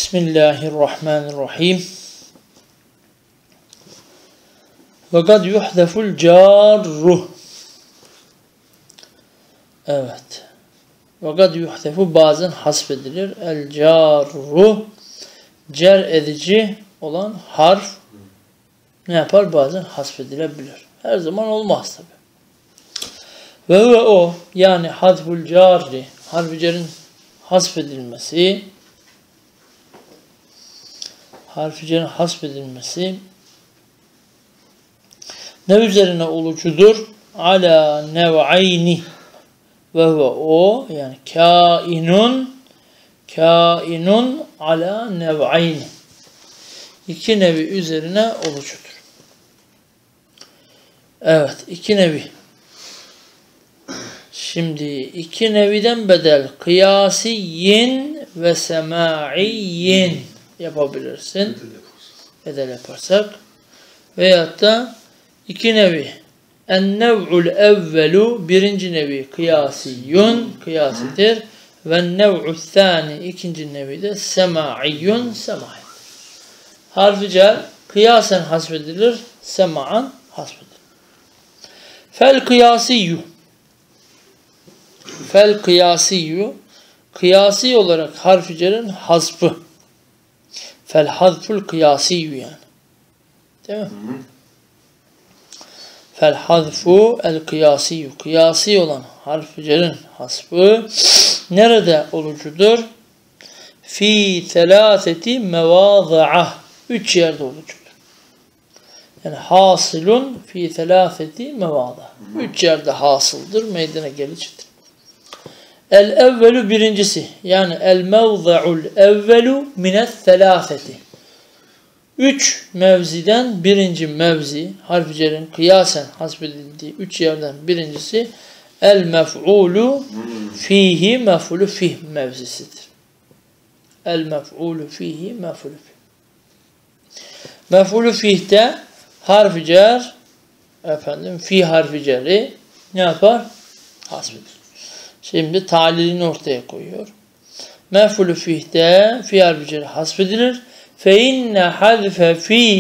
Bismillahirrahmanirrahim. Ve kad yuhdeful carru. Evet. Ve kad yuhdefu bazen hasfedilir. El carru. Cer edici olan harf ne yapar? Bazen hasfedilebilir. Her zaman olmaz tabi. Ve o yani hadful carri harf-i cerin hasfedilmesi ne üzerine olucudur? Ala nev'ayni ve o yani kainun ala nev'ayni iki nevi üzerine olucudur. Evet, iki nevi. Şimdi iki neviden bedel kıyasiyin ve semaiyin yapabilirsin. Bedel yaparsak. Veyahut da iki nevi. En-nev'ul evvelu birinci nevi kıyasiyun kıyasidir. Ve nev'ul thani ikinci nevi de semaiyyun semaidir. Harf-i cer kıyasen hasfedilir, sema'an hasfedilir. Fel kıyasiyyu kıyasi olarak harf-i cerin hasfı. Fel hazful kıyasiyyu yani. Değil mi? Fel hazfu el kıyasiyyu kıyasi olan harf-i cerin hasfı nerede olucudur? Fi telâseti mevâzı'a üç yerde olucudur. Yani hasılun fi telâseti mevâzı'a üç yerde hasıldır, meydana gelicidir. El evvelu birincisi yani el mevza'ul evvelu minet telâseti üç mevziden birinci mevzi harf-i cerin kıyasen hasbedildiği üç yerden birincisi el mef'ulu fihi mef'ulu fih mevzisidir. El mef'ulu fihi mef'ulu fih. Mef'ulu fih'te harf-i cer fi harf-i ceri ne yapar? Hasbedilir. Şimdi talilini ortaya koyuyor. Mef'ulu fih'te fi harf-i ceri hasbedilir. Fe inne hazfe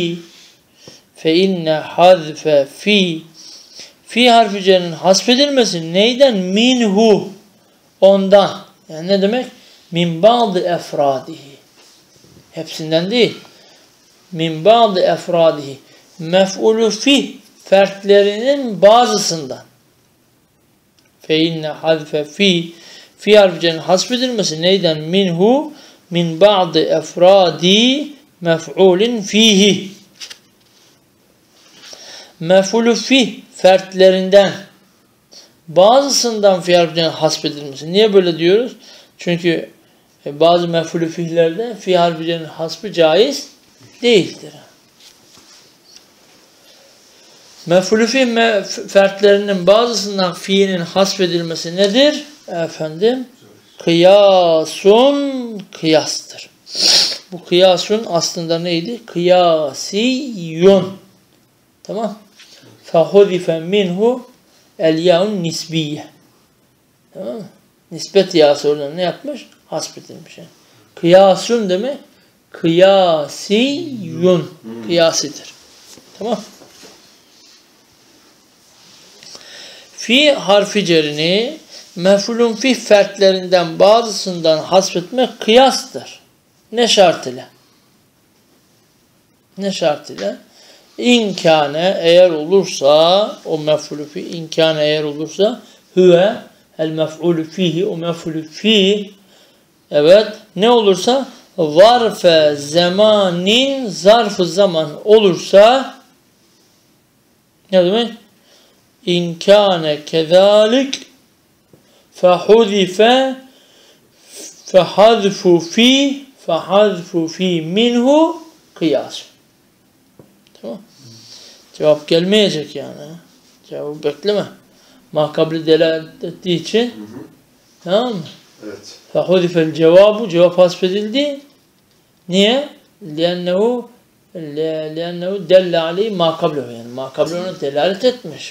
fi harf-i cerin hasfedilmesi neyden? Minhu ondan. Yani ne demek? Min ba'dı efradihi. Hepsinden değil. Min ba'dı efradihi. Mef'ulu fih fertlerinin bazısından. Fe inne hazfe fi harf-i cerin hasfedilmesi neyden? Minhu min ba'dı efradi mef'ulin fihi. Mef'ulu fih fertlerinden bazısından fi harf-i cerin hasfedilmesi. Niye böyle diyoruz? Çünkü bazı mef'ulu fihlerde fi harf-i cerin hasfı caiz değildir. Mef'ulu fih fertlerinin bazısından fiilin hasfedilmesi nedir? Efendim, kıyasun kıyastır. Bu kıyasun aslında neydi? Kıyasiyun. Tamam. Fehuzife minhu el ya'un nisbiyye. Tamam mı? Nispet ya'sı oradan ne yapmış? Hasbedilmiş. Yani. Kıyasun demek kıyasiyun. Kıyasidir. Tamam. Fi harfi cerini mef'ulun fih fertlerinden bazısından hasfetmek kıyastır. Ne şart ile? Ne şart ile? İnkâne eğer olursa o mef'ulü fih inkâne eğer olursa huve el mef'ulü fihi o mef'ulü fih evet ne olursa zarfe zamanin zarf-ı zaman olursa ne demek? İnkâne kezâlik fehuzife fehazfu fi minhu kıyas. Tamam. Cevap gelmeyecek yani. Cevabı bekleme. Makabli delalet ettiği için tamam mı? Evet. Fehuzifel cevabı cevap hasfedildi. Niye? Liennehu delle aleyhi makablehu yani makablehu ona delalet etmiş.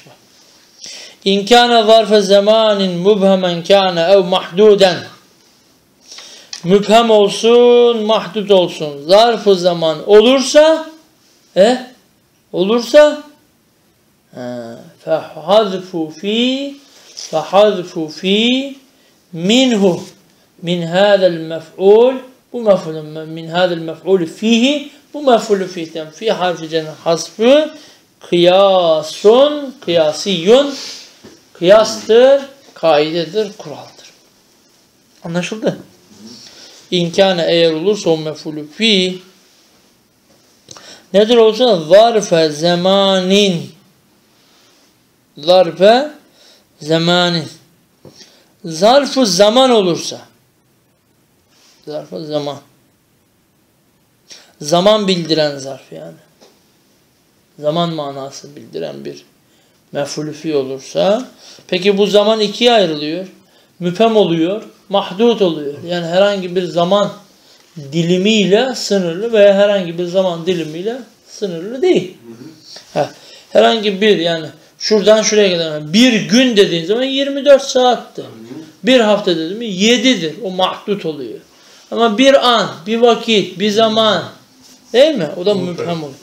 İn kâne zarfe zamanin mubhemen kâne ev mahduden müphem olsun, mahdut olsun. Zarf-ı zaman olursa fehazfu fi minhu min hâzel mef'ul, bu mef'ulun min hâzel mef'ul fihi, bu mef'ulü fihten fi harfi cerin hasfı kıyasun, kıyasiyun, kıyastır, kaidedir, kuraldır. Anlaşıldı? İmkanı eğer olursa o mef'ulü fi nedir olsa zarfe zamanin, zarfe zamanin, zarf-ı zaman olursa, zarf-ı zaman, zaman bildiren zarf yani, zaman manası bildiren bir mef'ulü fi olursa, peki bu zaman ikiye ayrılıyor. Müphem oluyor, mahdut oluyor. Yani herhangi bir zaman dilimiyle sınırlı veya herhangi bir zaman dilimiyle sınırlı değil. Herhangi bir, yani şuradan şuraya kadar bir gün dediğin zaman 24 saatti. Bir hafta dediğin 7'dir. O mahdut oluyor. Ama bir an, bir vakit, bir zaman değil mi? O da mübhem oluyor.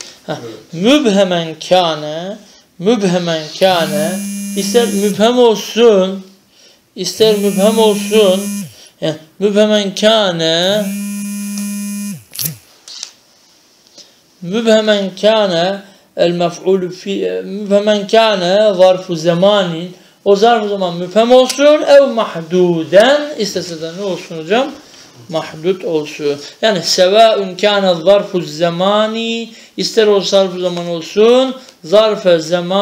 Mübhemen kâne ister mübhem olsun, ister mübhem olsun. Yani mübhemen kâne el mef'ulü fi mübhemen kâne zarfu zamanin, o zarf-ı zaman mübhem olsun, ev mahduden, istese de ne olsun hocam? Mahdut olsun. Yani sevâun kâne zarfu zamani, ister o zarf-ı zaman olsun, zarf-ı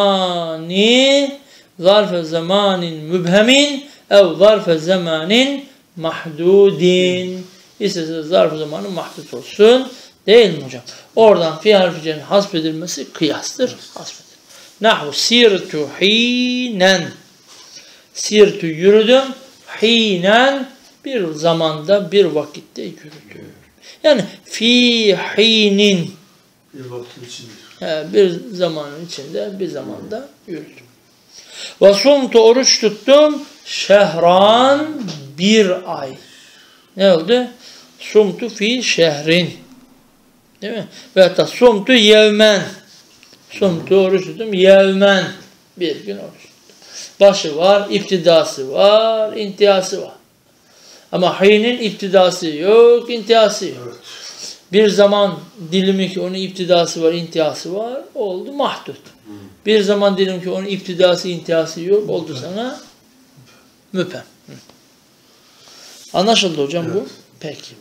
zamanin mübhemin ev zarf-ı zamanin mahdudin, istese zarf-ı zamanı mahdut olsun. Değil mi hocam? Oradan fi harfi cerin hasbedilmesi kıyastır. Hasbedilir. Nahu sirtu hinen. Sirtu yürüdüm. Hinen bir zamanda, bir vakitte yürüdüm. Yani fi hinin bir vaktin içinde. Bir zamanın içinde, bir zamanda yürüdüm. Ve sumtu oruç tuttum. Şehran bir ay. Ne oldu? Sumtu fi şehrin. Değil mi? Ve hatta sumtu yevmen. Sumtu oruç tuttum. Yevmen. Bir gün oruç tuttum. Başı var, iftidası var, intihası var. Ama hinin iftidası yok, intihası yok. Evet. Bir zaman dilimi ki onun iftidası var, intihası var, oldu mahdut. Bir zaman dilimi ki onun iftidası, intihası yok, oldu sana müphem. Anlaşıldı hocam bu? Peki.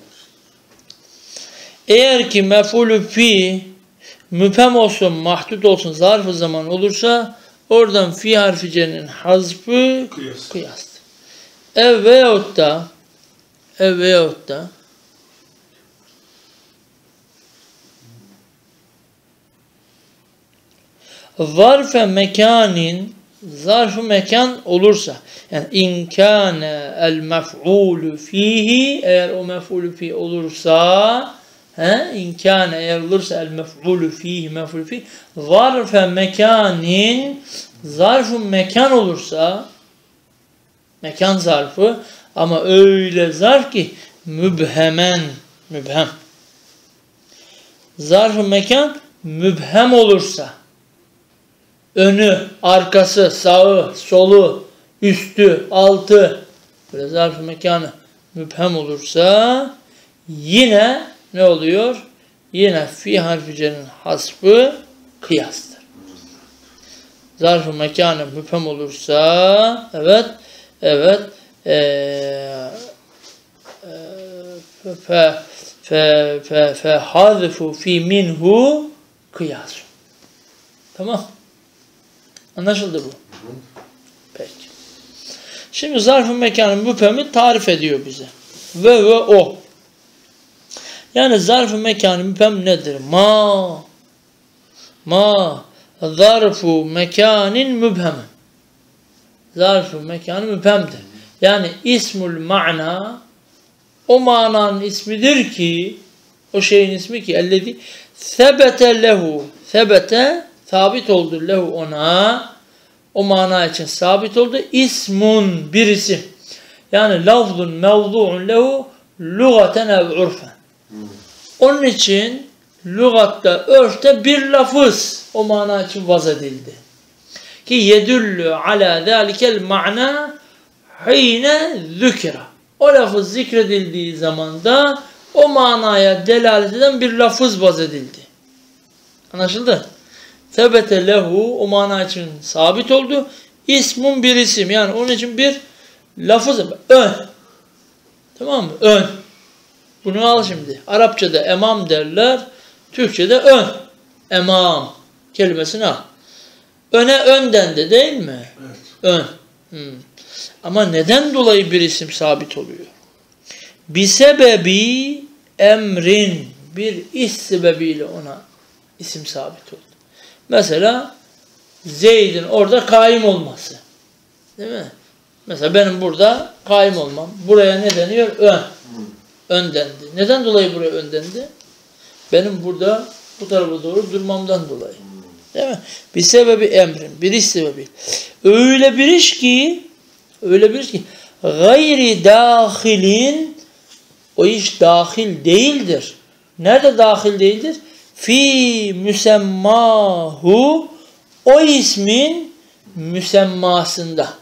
Eğer ki mef'ulü fi müphem olsun, mahdut olsun, zarf-ı zaman olursa oradan fi harfi cerinin hazfı kıyastır. Ev veyahut da zarf-ı mekanin, zarf-ı mekan olursa, yani inkâne el mef'ulü fihi, eğer o mef'ulü fi olursa, inkâne eğer olursa el mef'ulü fihi, mef'ulü fi, zarf-ı mekanin, zarf-ı mekan olursa, mekan zarfı, ama öyle zarf ki mübhemen, mübhem. Zarf-ı mekan mübhem olursa, önü, arkası, sağı, solu, üstü, altı, böyle zarf-ı mekanı mübhem olursa yine ne oluyor? Yine fi harfi cerinin hasfı kıyastır. Zarf-ı mekanı mübhem olursa fe hazfu fi minhu kıyas. Tamam. Anlaşıldı bu. Peki. Şimdi zarf-ı mekanın müphemi tarif ediyor bize. Ve o. Yani zarf-ı mekanın müphem nedir? Ma zarf-ı mekanin müphem. Zarf-ı mekanı müphemdir. Yani ismul ma'na, o mananın ismidir ki, o şeyin ismi ki ellezî sebete lehu, sebete sabit oldu lehu ona, o mana için sabit oldu. İsmun bir isim. Yani lafzun mevzu'un lehu, lugaten ev urfen. Onun için lügatta, örfte bir lafız o mana için vaz edildi. Ki yedullu ala zalikel ma'na hine zükra. O lafız zikredildiği zaman da o manaya delalet eden bir lafız vaz edildi. Anlaşıldı? Sebete lehu o mana için sabit oldu. İsmun bir isim. Yani onun için bir lafız. Ön. Tamam mı? Ön. Bunu al şimdi. Arapçada emam derler. Türkçede ön. Emam kelimesini al. Öne ön dendi değil mi? Evet. Ön. Ama neden dolayı bir isim sabit oluyor? Bir sebebi emrin. Bir iş sebebiyle ona isim sabit oldu. Mesela Zeyd'in orada kaim olması. Değil mi? Mesela benim burada kaim olmam. Buraya ne deniyor? Ön. Ön dendi. Neden dolayı buraya ön dendi? Benim burada bu tarafa doğru durmamdan dolayı. Değil mi? Bir sebebi emrin. Bir iş sebebi. Öyle bir iş ki gayri dahilin o iş dahil değildir. Nerede dahil değildir? Fi müsemmahu o ismin müsemmasında.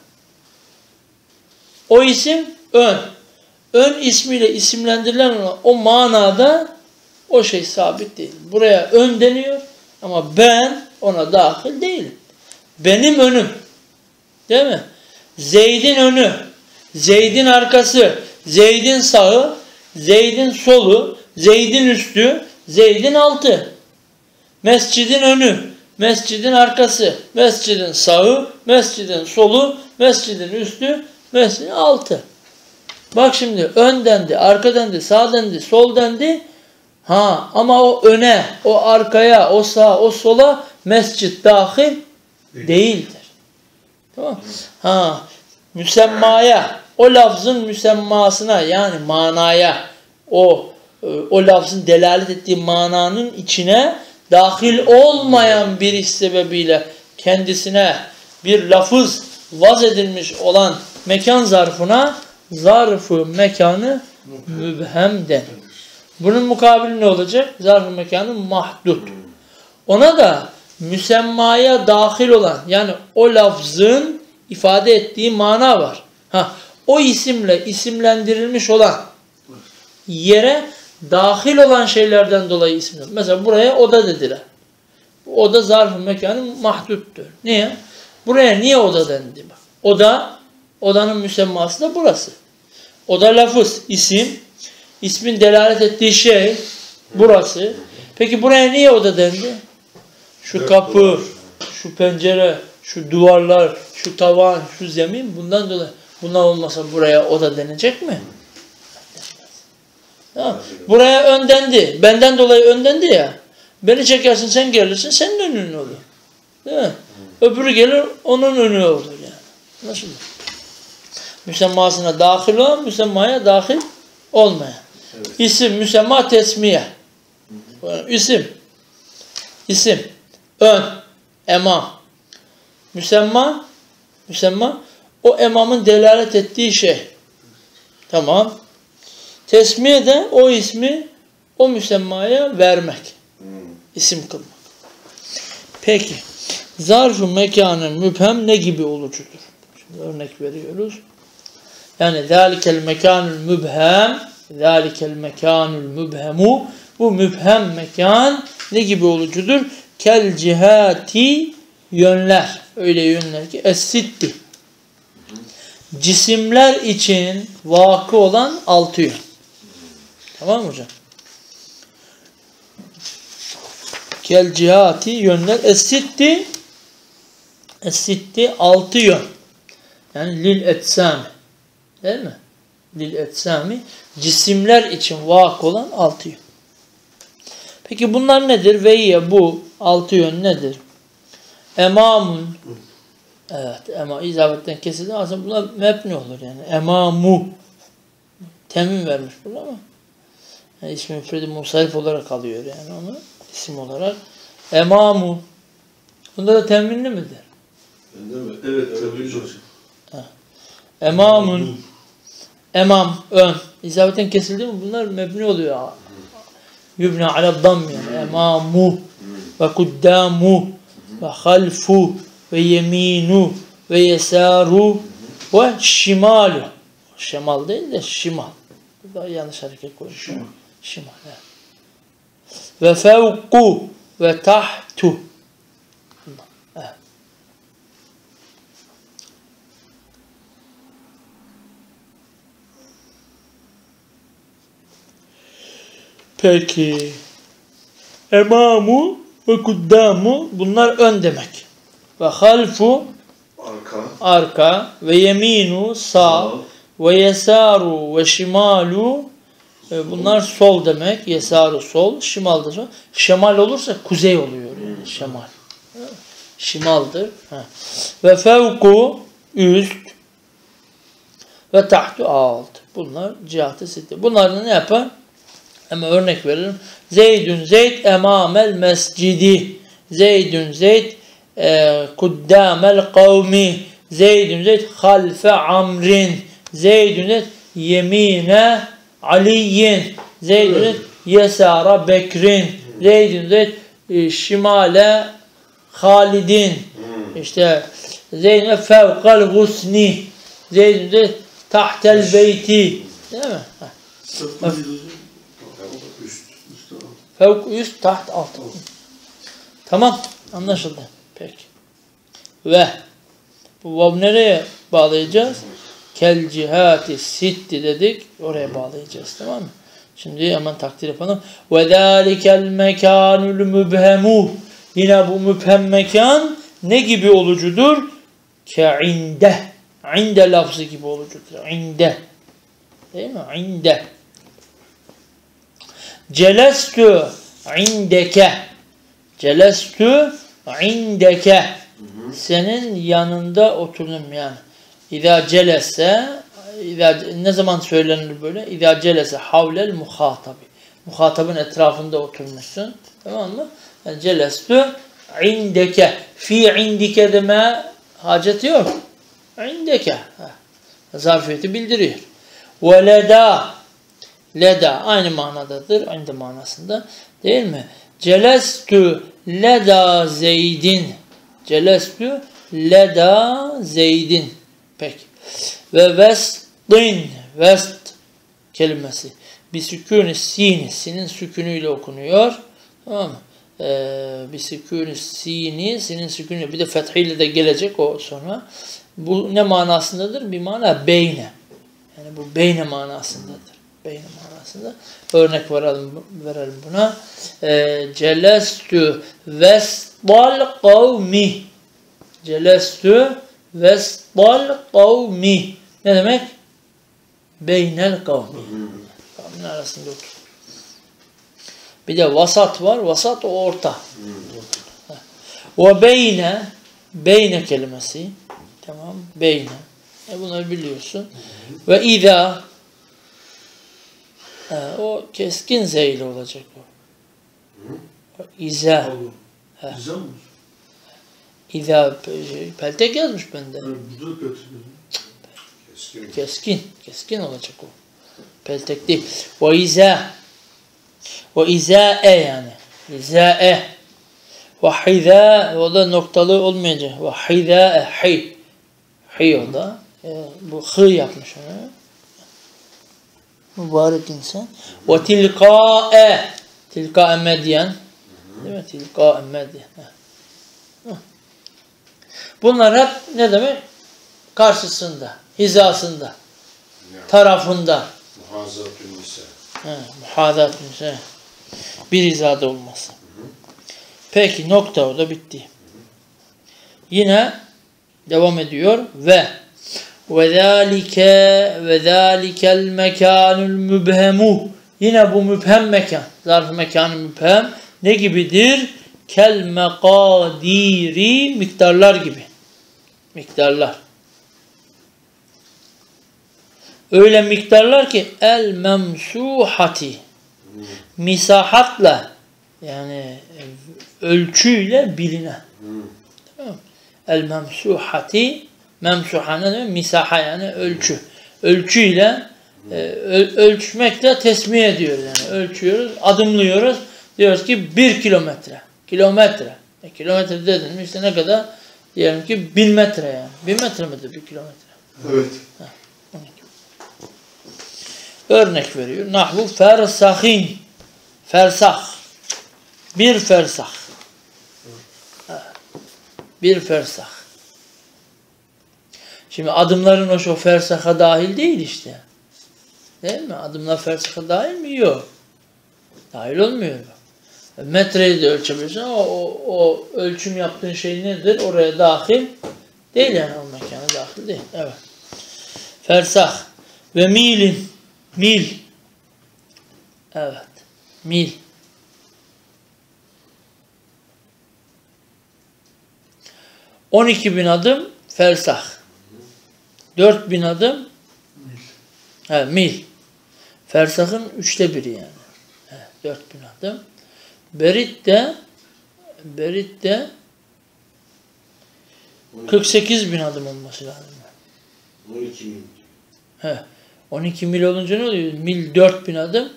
O isim ön. Ön ismiyle isimlendirilen o manada o şey sabit değil. Buraya ön deniyor ama ben ona dahil değilim. Benim önüm. Değil mi? Zeyd'in önü, Zeyd'in arkası, Zeyd'in sağı, Zeyd'in solu, Zeyd'in üstü, Zeyd'in altı. Mescidin önü, mescidin arkası, mescidin sağı, mescidin solu, mescidin üstü, mescidin altı. Bak şimdi ön dendi, arka dendi, sağ dendi, sol dendi. Ama o öne, o arkaya, o sağa, o sola mescit dahil değildir. Tamam. Müsemmaya, o lafzın müsemmasına yani manaya, o lafzın delalet ettiği mananın içine dahil olmayan bir iş sebebiyle kendisine bir lafız vaz edilmiş olan mekan zarfına zarf-ı mekanı mübhem denir. Bunun mukabili ne olacak? Zarf-ı mekanı mahdut. Ona da müsemmaya dahil olan yani o lafzın ifade ettiği mana var. O isimle isimlendirilmiş olan yere dahil olan şeylerden dolayı isimlendirilmiş. Mesela buraya oda dediler. Oda zarf-ı mekanı mahduttur. Niye? Buraya niye oda dendi? Bak. Odanın müsemması da burası. Oda lafız, isim. İsmin delalet ettiği şey burası. Peki buraya niye oda dendi? Şu kapı, şu pencere, şu duvarlar, şu tavan, şu zemin bundan dolayı. Bundan olmasa buraya oda denecek mi? Buraya ön dendi. Benden dolayı ön dendi ya. Beni çekersin sen gelirsin senin önün olur. Değil mi? Öbürü gelir onun önü olur yani. Nasıl? Müsemmasına dahil olan, müsemmaya dahil olmayan. Evet. İsim, müsemma, tesmiye. İsim. Ön. Emam. Müsemma. O emamın delalet ettiği şey. Tamam. Tesmiye de o ismi o müsemmaya vermek. İsim kılmak. Peki. Zarf-ı mekanın mübhem ne gibi olucudur? Şimdi örnek veriyoruz. Yani zâlikel mekânül mübhemu bu mübhem mekan ne gibi olucudur? Kel cihati yönler. Öyle yönler ki es-sitti. Cisimler için vakı olan 6 yön. Tamam mı hocam? Kel cihati yönler es-sitti 6 yön. Yani lil etsami. Değil mi? Lil etsami cisimler için vakı olan 6 yön. Peki bunlar nedir? Ve bu 6 yön nedir? Emamun. Evet, izafetten kesildi. Aslında bunlar mebni olur yani. Emamu. Temin vermiş burada ama. Yani ismi müfredi musarif olarak alıyor yani onu. İsim olarak. Emamu. Bunda da teminli midir? Evet, teminli hocam. Emamun. Emam, ön. İzabetten kesildi mi bunlar mebni oluyor. Yubna ala dam yani. Emamu ve kuddamu ve halfu ve yeminu ve yesaru ve şimalu. Şimal değil de şimal. Burada yanlış hareket koymuş. Şimal. Evet. Ve fevku ve tahtu. Evet. Peki. Emamu ve kuddamu bunlar ön demek. Ve halfu arka ve yeminu sağ ve yesaru ve şimalu bunlar sol demek. Yesaru sol, şimal da sol. Şemal olursa kuzey oluyor yani şemal. Şimaldır. Ve fevku üst ve tahtu alt. Bunlar cihat-ı sitte. Bunlardan ne yapar? Ama örnek verelim. Zeydün Zeyd emamel mescidi. Zeydün Zeyd kuddamel kavmi. Zeydün Zeyd halfe amrin. Zeydün Zeyd yemine aliyin. Zeydün Zeyd yesara bekrin. Zeydün Zeyd şimale halidin. İşte Zeydün fevkal gusni. Zeydün Zeyd tahtel beyti. Değil mi? Fevk üst, taht alt. Tamam. Anlaşıldı. Peki. Ve bu vav nereye bağlayacağız? Kel cihati sitti dedik. Oraya bağlayacağız. Tamam mı? Şimdi hemen takdir yapalım. Ve zâlikel mekânül mübhemû. Yine bu mübhem mekan ne gibi olucudur? Ke'inde. İnde lafzı gibi olucudur. İnde. Değil mi? İnde. Celestu indeke. Celestu indeke. Senin yanında oturdum yani. İza celese, ne zaman söylenir böyle? İza celese havlel muhatabi. Muhatabın etrafında oturmuşsun. Tamam mı? Yani celestu indeke. Fi indike deme hacet yok. İndeke. Zarfiyeti bildiriyor. Ve leda. Leda aynı manadadır. Aynı manasında. Değil mi? Celestu leda zeydin. Celestu leda zeydin. Peki. Ve vestin. Vest kelimesi. Bir sükûn-i sini. Sinin sükûnüyle okunuyor. Tamam mı? Bir sükûn-i sini. Sinin sükûnüyle. Bir de fethiyle de gelecek o sonra. Bu ne manasındadır? Bir mana beyne. Yani bu beyne manasındadır. Beyne manasında. Örnek verelim buna. Celestu vestal kavmi. Celestu vestal kavmi. Ne demek? Beynel kavmi. Kavmin arasında otur. Bir de vasat var. Vasat o orta. Ve beyne kelimesi. Tamam. Beyne. Bunları biliyorsun. Ve izâ o keskin zeyli olacak o. İzâ. İzâ peltek yazmış bende. Keskin olacak o. Peltek değil. Ve izâ. Ve izâe yani. İzâe. Ve hizâ. O da noktalı olmayacak. Ve hizâe. Hi o da. Bu hı yapmış onu. Mübarek insan. Ve tilkâe. Tilkâe medyen. Değil mi? Tilkâe medyen. Bunlar hep ne demek? Karşısında, hizasında, tarafında. Muhazatun nisa. Muhazatun nisa. Bir hizada olması. Peki nokta orada bitti. Yine devam ediyor ve zâlikel mekânül mübhemû. Yine bu mübhem mekan, zarf mekanı mübhem ne gibidir? Kel mekâdîri miktarlar gibi. Miktarlar. Öyle miktarlar ki el memsuhati misahatla yani ölçüyle bilinen. Tamam. El memsuhati memsuha ne demek? Misaha yani ölçü. Ölçüyle Ölçmekle tesmiye ediyoruz. Yani ölçüyoruz, adımlıyoruz. Diyoruz ki 1 kilometre. Kilometre. Kilometre dedim işte ne kadar? Diyelim ki 1000 metre yani. 1000 metre midir 1 kilometre? Evet. Örnek veriyor. Nahvu fersahin. Fersah. Bir fersah. Bir fersah. Şimdi adımların o fersaha dahil değil işte. Değil mi? Adımlar fersaha dahil mi? Yok. Dahil olmuyor. Metreyi de ölçebilirsin ama o ölçüm yaptığın şey nedir? Oraya dahil değil yani o mekana dahil değil. Evet. Fersah ve milin. Mil. Evet. Mil. 12.000 adım fersah. 4.000 adım mil. Fersahın 1/3 yani. 4.000 adım. Berit de 48.000 adım olması lazım. 12.000. 12 mil olunca ne oluyor? Mil 4.000 adım.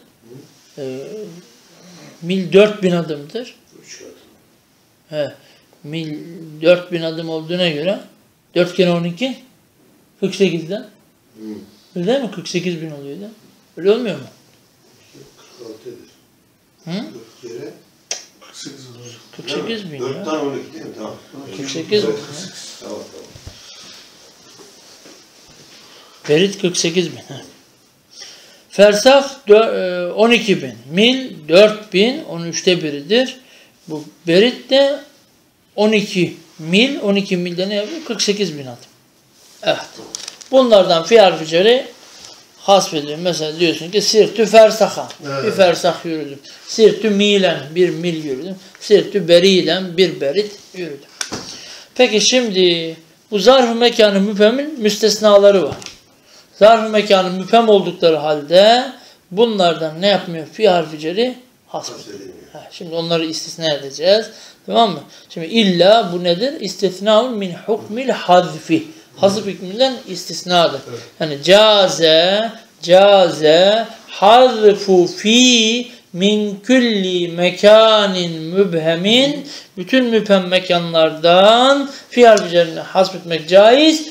Mil 4.000 adımdır. 3 katı. Mil 4.000 adım olduğuna göre 4 kere 12 48'den. Öyle değil mi? 48.000 oluyor değil mi? Öyle olmuyor mu? 46'dır. 4 kere 48.000 ya. 4'ten 12 değil mi? Tamam. 48.000 ya. Tamam. Berit 48.000. Fersah 12.000. Mil 4.000. Onun 1/3'idir. Bu berit de 12 mil. 12 milde ne yapıyor? 48.000 adım. Evet. Bunlardan fi harfi ceri hasbediyor. Mesela diyorsun ki sirtü fersaha. Evet. Bir fersah yürüdüm. Sirtü milen. 1 mil yürüdüm. Sirtü berilen. 1 berit yürüdüm. Peki şimdi bu zarf-ı mekanı müphemin müstesnaları var. Zarf-ı mekanı müphem oldukları halde bunlardan ne yapmıyor? Fi harfi ceri hasbediyor. Şimdi onları istisna edeceğiz. Tamam mı? Şimdi illa bu nedir? İstisnaun min hukmil hazfi. Hazf hükmünden istisnadır. Evet. Yani caze hazfu fi min kulli mekanin mübhemin, bütün mübhem mekanlardan fi harfi cerine hasbetmek caiz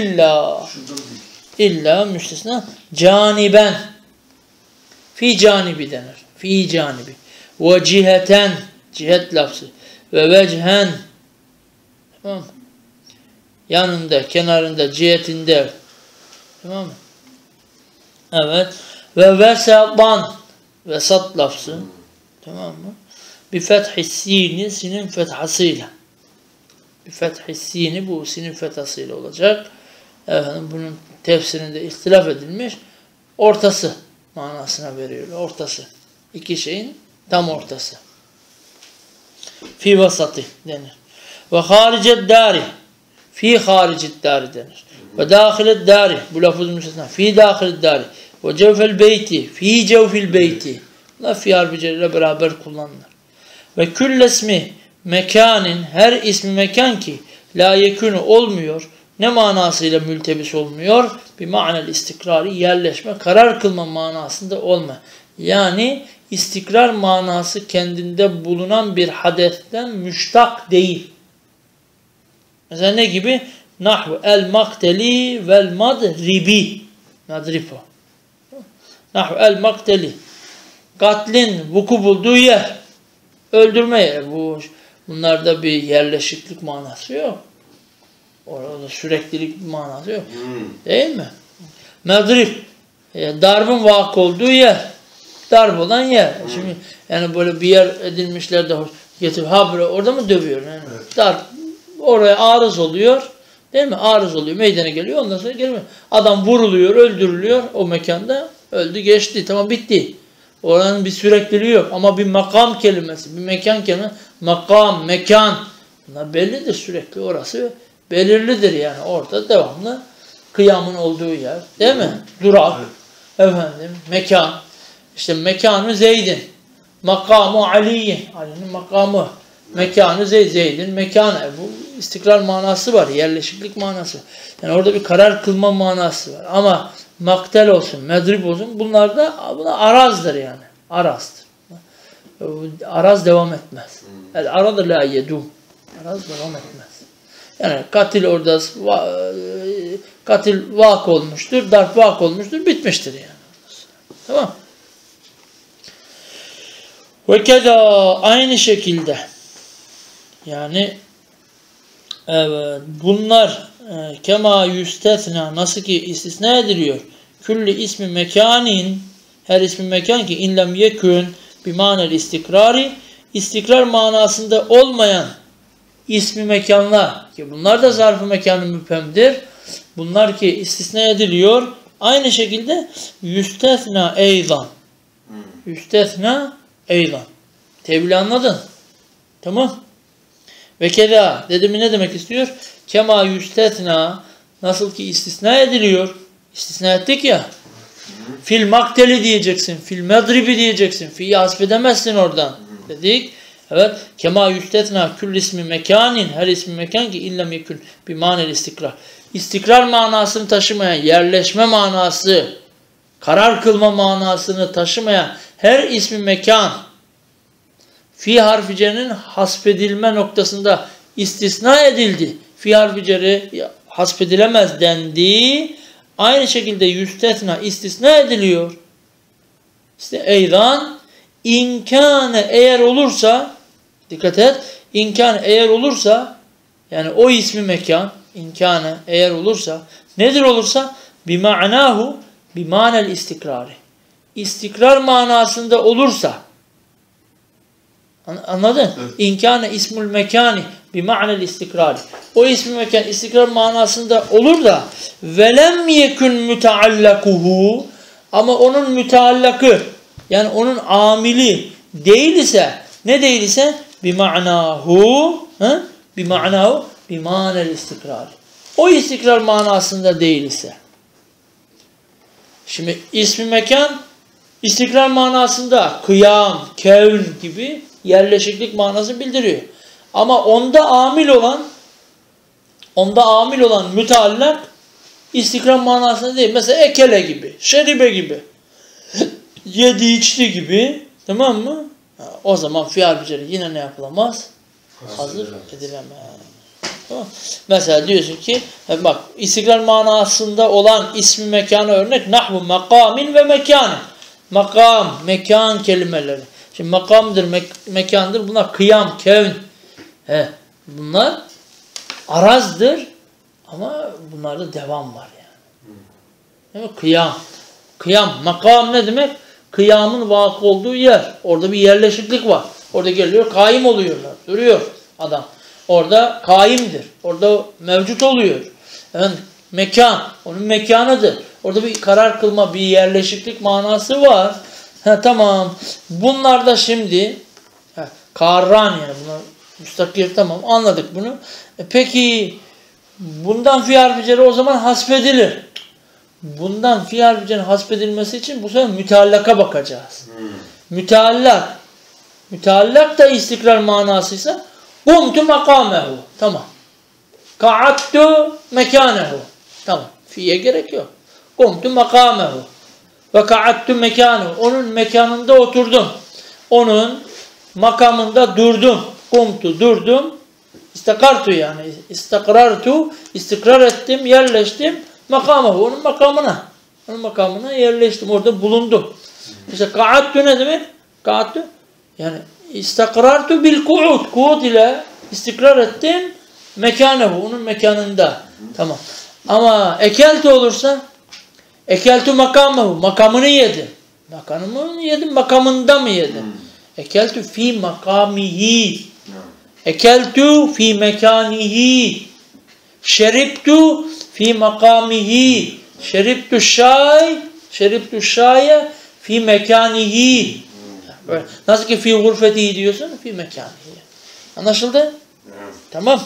illa müstesna caniben, fi canibi denir. Fi canibi ve ciheten, cihet lafzı ve vecihen, tamam mı? Yanında, kenarında, cihetinde, tamam mı? Evet. Ve vesatan, vesat lafzı, tamam mı? Bir fethis sini, sinin fethasıyla. Bir fethis sini, bu sinin fethasıyla olacak. Efendim, bunun tefsirinde ihtilaf edilmiş. Ortası manasına veriyor. Ortası. İki şeyin tam ortası. Fi vasatı denir. Ve haricet dari. Fi haricet dari denir. Ve dahilet dari. Bu lafız müstesna. Fi dahilet dari. Ve cevfel beyti. Fi cevfil beyti. Bunlar fi harfi cerre beraber kullanılır. Ve küllesmi mekanin, her ismi mekan ki la yekunu olmuyor. Ne manasıyla mültebis olmuyor? Bir manel istikrari, yerleşme, karar kılma manasında olma. Yani istikrar manası kendinde bulunan bir hadesten müştak değil. Mesela ne gibi? Nahvu el makteli vel madribi. Madripo. Nahvu el makteli. Katlin vuku bulduğu yer. Öldürme yeri. Bunlarda bir yerleşiklik manası yok. Orada süreklilik manası yok. Değil mi? Madrip. Darbın vakı olduğu yer. Darp olan yer. Şimdi yani böyle bir yer edilmişler de getirip orada mı dövüyor? Yani evet. Darp. Oraya arız oluyor. Değil mi? Arız oluyor. Meydana geliyor. Ondan sonra gelmiyor. Adam vuruluyor, öldürülüyor. O mekanda öldü, geçti. Tamam, bitti. Oranın bir sürekliliği yok. Ama bir makam kelimesi, bir mekan kelimesi, makam, mekan. Bunlar bellidir sürekli. Orası belirlidir yani. Orada devamlı kıyamın olduğu yer. Değil mi? Durak. Efendim, mekan. İşte mekanı Zeyd'in. Makamı Ali'yin. Ali'nin makamı. Mekanı Zeyd'in mekanı. Bu istikrar manası var. Yerleşiklik manası. Yani orada bir karar kılma manası var. Ama maktel olsun, medrib olsun. Bunlar arazdır yani. Arazdır. Araz devam etmez. El arad la yedum. Araz devam etmez. Yani katil orada katil vak olmuştur, darp vak olmuştur, bitmiştir yani. Tamam. Ve keda aynı şekilde yani evet, bunlar kema yüstesna nasıl ki istisna ediliyor. Külli ismi mekanin her ismi mekan ki inlem yekün bimanel istikrari istikrar manasında olmayan ismi mekanlar ki bunlar da zarf-ı mekanı müphemdir. Bunlar ki istisna ediliyor. Aynı şekilde yüstesna eydan. Yüstesna eydan. Tevhili anladın? Tamam. Ve keda dedim ne demek istiyor? Kema yüstesna nasıl ki istisna ediliyor. İstisna ettik ya. Fil makteli diyeceksin. Fil medribi diyeceksin. Fi'yi hasfedemezsin oradan. Dedik. Evet. Kema yüstesna kül ismi mekanin her ismi mekan ki illem yekün bir manel istikrar. İstikrar manasını taşımayan, yerleşme manası, karar kılma manasını taşımayan her ismi mekan fi harfi cer'in hasfedilme noktasında istisna edildi. Fi harfi cer'i hasfedilemez dendi. Aynı şekilde yüstesna istisna ediliyor. İşte eydan inkâne eğer olursa dikkat et. İnkâne eğer olursa yani o ismi mekan inkâne eğer olursa nedir olursa bima'nahu bimanel istikrari. İstikrar manasında olursa anladın? Evet. İnkâne ismul mekani bima'nel istikrari. O ismi mekan istikrar manasında olur da velem yekün müteallakuhu ama onun müteallakı yani onun amili değil ise ne değil ise bima'nahu bima'nahu bimanel istikrar. O istikrar manasında değil ise. Şimdi ismi mekan istikrar manasında kıyam, kevn gibi yerleşiklik manası bildiriyor. Ama onda amil olan müteallak istikrar manasında değil. Mesela ekele gibi, şeribe gibi, yedi içti gibi, tamam mı? O zaman fiil beceri yine ne yapılamaz? Hazır edilemez. Tamam. Mesela diyorsun ki bak istikrar manasında olan ismi mekana örnek nahvu makamin ve mekan. Makam, mekan kelimeleri. Şimdi makamdır, mekandır. Bunlar kıyam, kevn. Bunlar arazdır ama bunlarda devam var yani. Değil mi? Kıyam. Kıyam, makam ne demek? Kıyamın vakı olduğu yer. Orada bir yerleşiklik var. Orada geliyor, kaim oluyorlar. Duruyor adam. Orada kaimdir. Orada mevcut oluyor. Yani mekan, onun mekanıdır. Orada bir karar kılma, bir yerleşiklik manası var. Tamam. Bunlar da şimdi karran yani bunlar müstakil tamam anladık bunu. Peki bundan fi harfi o zaman hasfedilir. Bundan fi harfi hasfedilmesi için bu sefer müteallaka bakacağız. Müteallak da istikrar manasıysa kumtu makamehu. Tamam. Ka'attu mekanehu. Tamam. Fi'ye gerek yok. Kumtu makamehu. Ve ka'attu mekanehu. Onun mekanında oturdum. Onun makamında durdum. Kumtu durdum. İstakartu yani. İstakrartu. İstikrar ettim. Yerleştim. Makamehu. Onun makamına. Onun makamına yerleştim. Orada bulundum. İşte ka'attu ne demek? Ka'attu yani istakrartu bil ku'ud. Ku'ud ile istikrar ettim. Mekanehu. Onun mekanında. Tamam. Ama ekeltu olursa ekeltu makamehu. Makamını yedim. Makamını yedim. Makamında mı yedim? Ekeltu fi makamihi. Ekeltu fi mekanihi. Şeribtu fi makamihi. Şeribtu şaye fi mekanihi. Nasıl ki fi gurfetihi diyorsun? Fi mekanihi. Anlaşıldı? Tamam.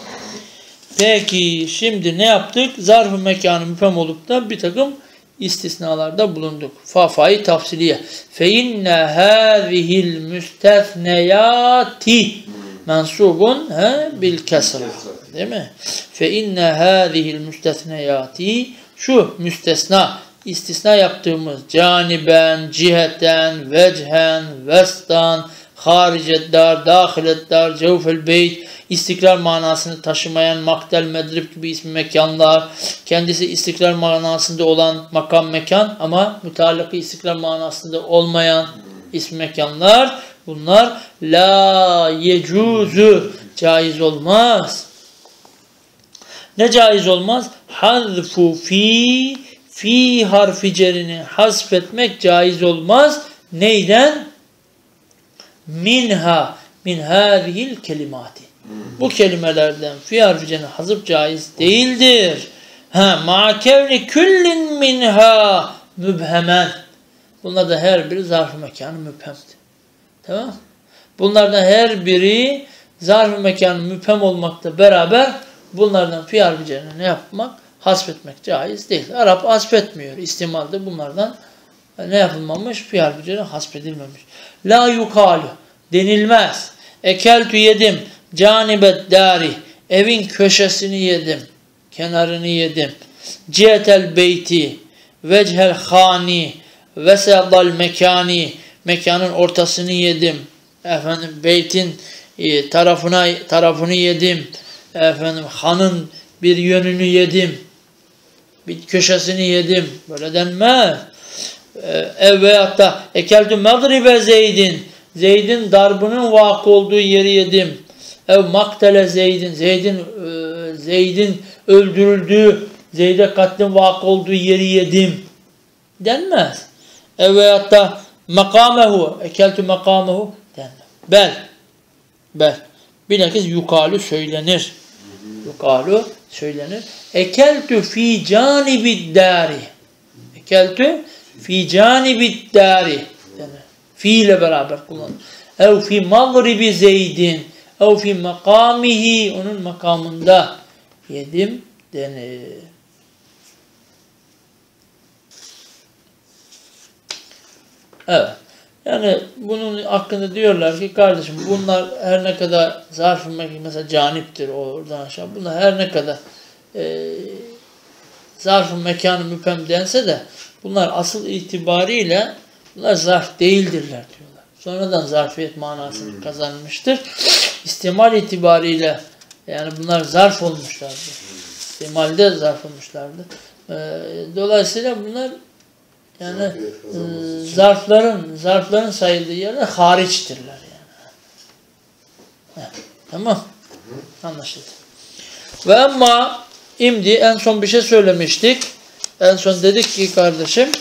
Peki şimdi ne yaptık? Zarf-ı mekanı müphem olup da bir takım istisnalarda bulunduk. Fa'yı tafsiliye. Fe inne hâzihil müstesneyâti mensubun bil kesra. Değil mi? Fe inne hâzihil müstesneyâti şu müstesna istisna yaptığımız caniben, ciheten, vecehen, vestan, hariceddar, dahileddar, cevfel beyt, istikrar manasını taşımayan maktel, medrib gibi ismi mekanlar, kendisi istikrar manasında olan makam mekan ama müteallakı istikrar manasında olmayan ismi mekanlar, bunlar la yecuzu, caiz olmaz. Ne caiz olmaz? Hazfu fi harfi cerini hasfetmek caiz olmaz. Neyden? Minha, min hâzihil kelimati. Bu kelimelerden fi harfi cerini hazf caiz değildir. Ma kevni küllin minha mübhemen. Bunlar da her biri zarf-ı mekanı müphemdir. Tamam? Bunlardan her biri zarf-ı mekanı müphem olmakla beraber bunlardan fi harfi cerini ne yapmak? Hasfetmek caiz değil. Arap hasfetmiyor. İstimalde bunlardan ne yapılmamış? Fi harfi cerini hasfedilmemiş. La yukalu denilmez. Ekeltü yedim. Canibet dari. Evin köşesini yedim. Kenarını yedim. Cihetel beyti. Vechel khani. Vesedal mekani. Mekanın ortasını yedim. Efendim beytin tarafını yedim. Efendim hanın bir yönünü yedim. Bir köşesini yedim. Böyle denmez. Veyahut da ekeltü medribe zeydin. Zeyd'in darbının vakı olduğu yeri yedim. Maktele zeydin. Zeyd'in öldürüldüğü, Zeyd'e katlin vakı olduğu yeri yedim. Denmez. Veyahut da makamehu. Ekeltü makamehu. Denmez. Bel. Bilakis yukalu söylenir. Yukalu söylenir. Ekeltü fi canibid dari. Ekeltü fi canibid dari. Fi ile beraber kullanılır. Ev fi mağribi zeydin. Ev fi makamihi. Onun makamında yedim denir. Evet. Yani bunun hakkında diyorlar ki kardeşim bunlar her ne kadar zarf-ı mekan mesela caniptir oradan aşağı. Bunlar her ne kadar zarf-ı mekanı müphem dense de bunlar asıl itibariyle bunlar zarf değildirler diyorlar. Sonradan zarfiyet manasını kazanmıştır. İstimal itibariyle yani bunlar zarf olmuşlardır. İstimalde zarf olmuşlardır. Dolayısıyla bunlar yani zarfların sayıldığı yerler hariçtirler yani. Tamam. Anlaşıldı. Ve ama imdi en son bir şey söylemiştik. En son dedik ki kardeşim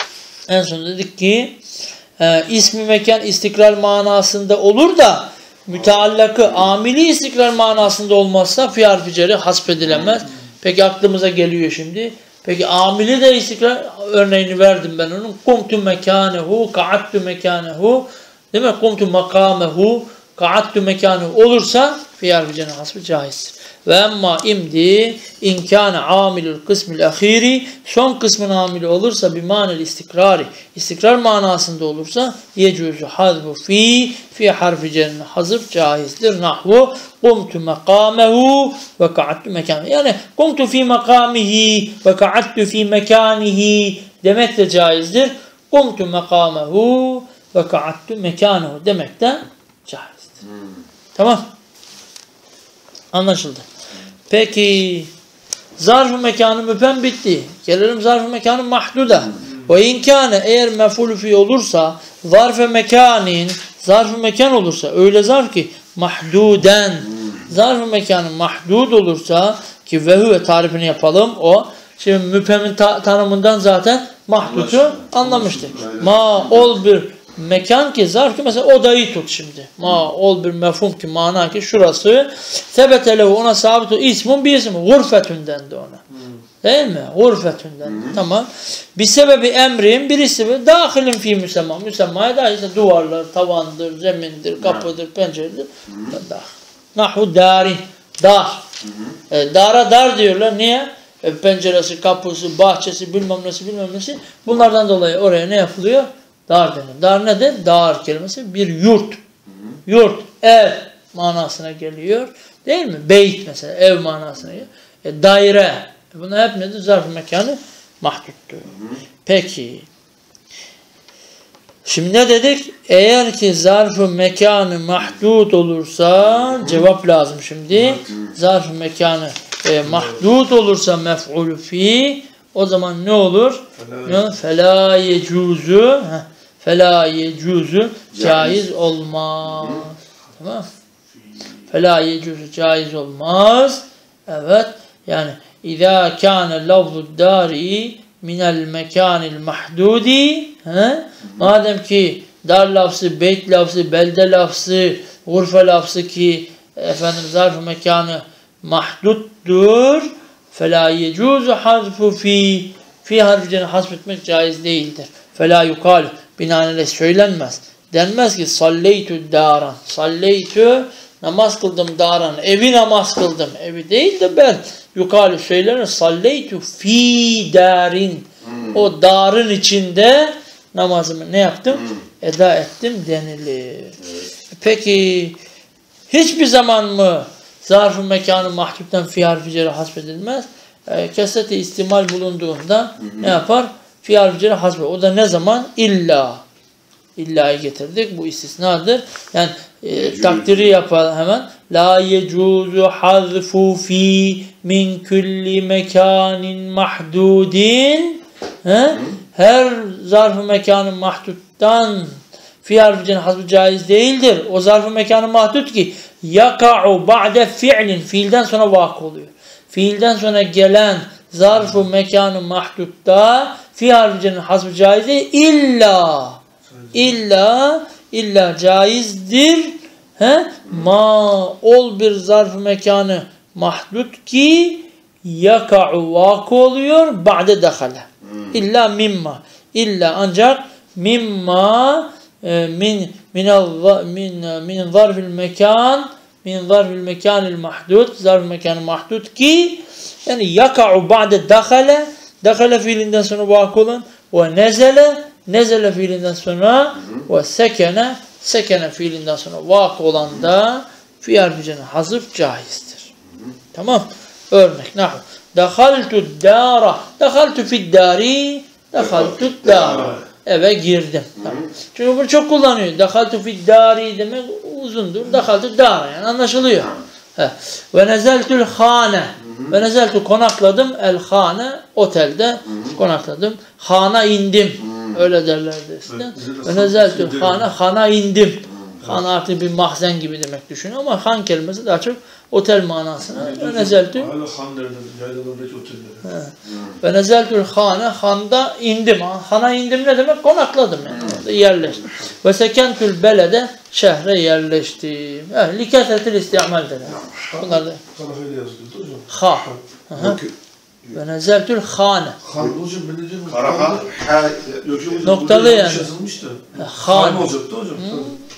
ismi mekan istikrar manasında olur da müteallakı amili istikrar manasında olmazsa fi harfi ceri hasfedilemez. Peki aklımıza geliyor şimdi. Peki amili de istikrar örneğini verdim ben onun. Kumtu mekanehu, ka'attu mekanehu. Değil mi? Kumtu makamehu, ka'attu mekanehu olursa fi harfi ceri hasfı caizdir. Ve emma imdi inkâne amilül kısmil ahiri son kısmın amili olursa bir manel istikrari istikrar manasında olursa yecuzu hazfu fi harfi cerine hazf caizdir. Nahvu kumtu mekamehu ve ka'attu mekânehu. Yani kumtu fi mekâmihi ve ka'attu fi mekânihi demek de caizdir. Kumtu mekamehu ve ka'attu mekânehu demek de caizdir. Tamam. Anlaşıldı. Peki zarf-ı mekanı müphem bitti. Gelelim zarf-ı mekanı mahduda. Ve inkâne eğer mef'ulü fi olursa zarf-ı mekanin zarf-ı mekan olursa öyle zarf ki mahduden zarf-ı mekanı mahdud olursa ki ve huve tarifini yapalım o. Şimdi müphemin tanımından zaten mahdudu anlamıştık. Ma ol bir mekan ki zarf ki mesela odayı tut şimdi. Ma ol bir mefhum ki mana ki şurası sebetelehu ona sabit o ismun bir isim. Gurfetünden de ona. Değil mi? Gurfetünden. Tamam. Bir sebebi emrin birisi dahilin fi müsemma. Müsemmaya da işte duvarlar, tavandır, zemindir, kapıdır, penceredir. Nahu darin. Dar. Dara dar diyorlar. Niye? Penceresi, kapısı, bahçesi, bilmem nesi. Bunlardan dolayı oraya ne yapılıyor? Dar denir. Dar nedir? Dar kelimesi bir yurt. Yurt, ev manasına geliyor. Değil mi? Beyt mesela ev manasına geliyor. Daire. Bunlar hep nedir? Zarf-ı mekanı mahduttur. Peki. Şimdi ne dedik? Eğer ki zarf-ı mekanı mahdud olursa cevap lazım şimdi. Zarf-ı mekanı mahdud olursa mef'ulü fi, o zaman ne olur? Fela yecuzu, fela yecuzu caiz olmaz. Tamam. Fela yecuzu caiz olmaz. Evet. Yani İzâ kâne lafzu dâri minel mekânil mahdudi, madem ki dar lafzı, beyt lafzı, belde lafzı, gurfe lafzı ki efendim zarf-ı mekanı mahduttur, felâ yecûzu hazfu fi harfini hasfetmek caiz değildir. Felâ yukâl, binaenaleyh söylenmez. Denmez ki salleytü daran, salleytü namaz kıldım daran, evi namaz kıldım. Evi değil de ben yukarı söylenir. Salleytü fi darin. O darın içinde namazımı ne yaptım? Eda ettim denilir. Peki hiçbir zaman mı zarf-ı mekanı mahduptan fi harfi ceri hasfedilmez? Kesret-i istimal bulunduğunda ne yapar? Fi harfi ceri hasfedilmez. O da ne zaman? İlla. İlla'yı getirdik. Bu istisnadır. Yani takdiri yapalım hemen. La yecuzu hazfu fi min kulli mekanin mahdudin. Her zarf-ı mekanın mahduttan fi harfi hazfu caiz değildir. O zarf-ı mekanı mahdut ki yaka'u ba'de fi'lin, fiilden sonra vakı oluyor. Fiilden sonra gelen zarf-ı mekanı mahdutta fi harfi hazfu caiz değil. İlla caizdir. Ma ol bir zarf-ı mekanı mahdut ki yaka'u vakı oluyor ba'de dehale. İlla mimma. İlla ancak mimma min zarfil mekan mahdut, zarf-ı mekanı mahdut ki yani yaka'u ba'de dehale, dehale fiilinden sonra vakı olan ve nezele fiilinden sonra ve sekene fiilinden sonra vakı olan da fi harficinin hazıf caizdir. Tamam. Örnek. Nahu. Dakhaltu dara. Dakhaltu fid dari. Dakhaltu dara. Eve girdim. Tamam. Çünkü bunu çok kullanıyor. Dakhaltu fid dari demek uzundur. Dakhaltu dara. Yani anlaşılıyor. Ve nezeltul hane. Ve nezeltu konakladım. El hane. Otelde konakladım. Hana indim. Öyle derlerdi eskiden. Ve nezeltul hane. Hana indim. Han artık bir mahzen gibi demek düşünüyor ama han kelimesi daha çok otel manasına. Ve nezeltül ve nezeltül hane, handa indim. Hana indim ne demek? Konakladım yani. Orada yerleştim. Ve sekentül belede, şehre yerleştim. Likesetil istimal denir. Bunlar da ha. Ve nezeltül hane. Noktalı yani. Hane olacaktı hocam.